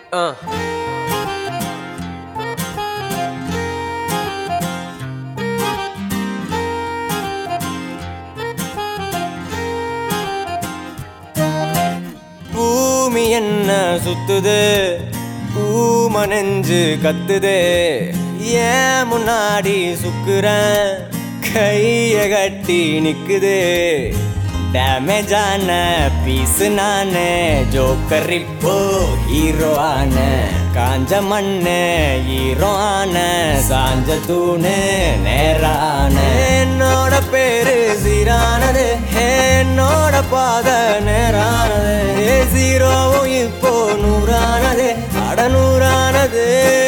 பூமி என்ன சுத்துது, பூம நெஞ்சு கத்துது, ஏன் முன்னாடி சுக்குறேன் கைய கட்டி நிக்குது. டேமேஜான பீஸு நானு, ஜோக்கர் இப்போ ஹீரோ ஆன, காஞ்ச மண்ணு ஹீரோ ஆன, சாஞ்ச தூணு நேரான. என்னோட பேரு சீரானது, என்னோட பாத நேரானது, ஜீரோவும் இப்போ நூறானது, அடநூறானது.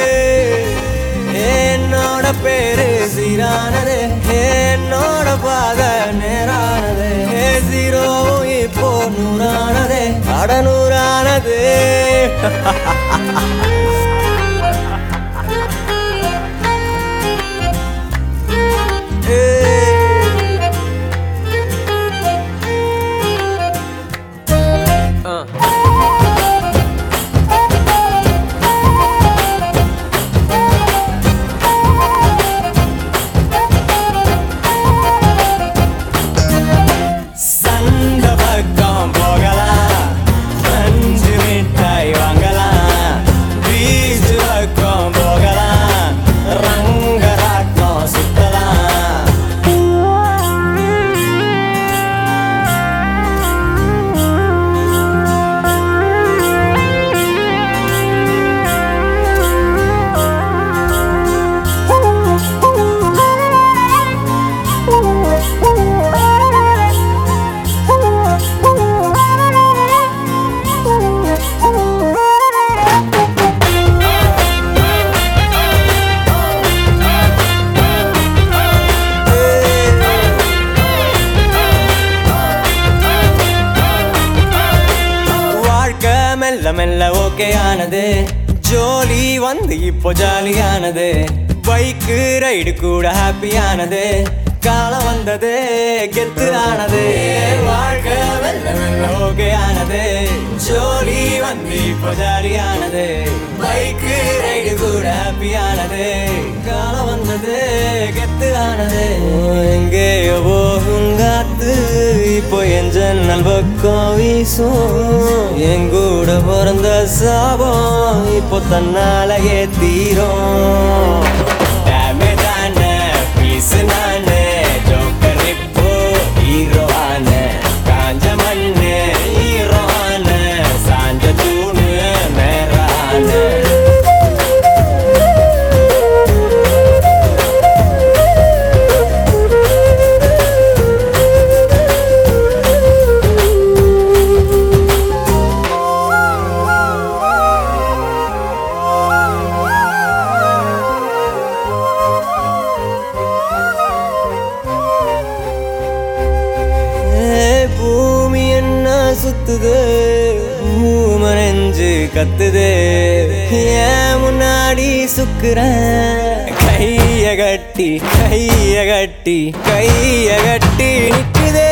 என்னோட பேரு சீரானது, என்னோட பாத நேரானது, ஜீரோவும் இப்போ நூறானது, அடநூறானது. மெல்ல மெல்ல ஓகே ஆனது, ஜோலி வந்து இப்போ ஜாலியானது, பைக்கு ரைடு கூட ஹாப்பியானது, காலம் வந்தது கெத்து ஆனது. வாழ்க்கை மெல்ல மெல்ல ஓகே ஆனது, ஜோலி வந்து இப்போ ஜாலியானது, பைக்கு ரைடு கூட ஹாப்பியானது, காலம் வந்தது கெத்து ஆனது. எங்கேயோ போகும் காத்து இப்போ என் ஜன்னல் பக்கம் வீசும், எங்கூட பிறந்த சாபம் இப்போ தன்னாலேயே தீரும். டேமேஜான பீஸு நானு, ஜோக்கர் இப்போ ஹீரோ ஆன, காஞ்ச மண்ணு ஹீரோ ஆன, சாஞ்ச தூணு நேரான. பூமி என்ன சுத்துது, பூம நெஞ்சு கத்துது, ஏன் முன்னாடி சுக்குறேன் கைய கட்டி கைய கட்டி கைய கட்டி நிக்குதே.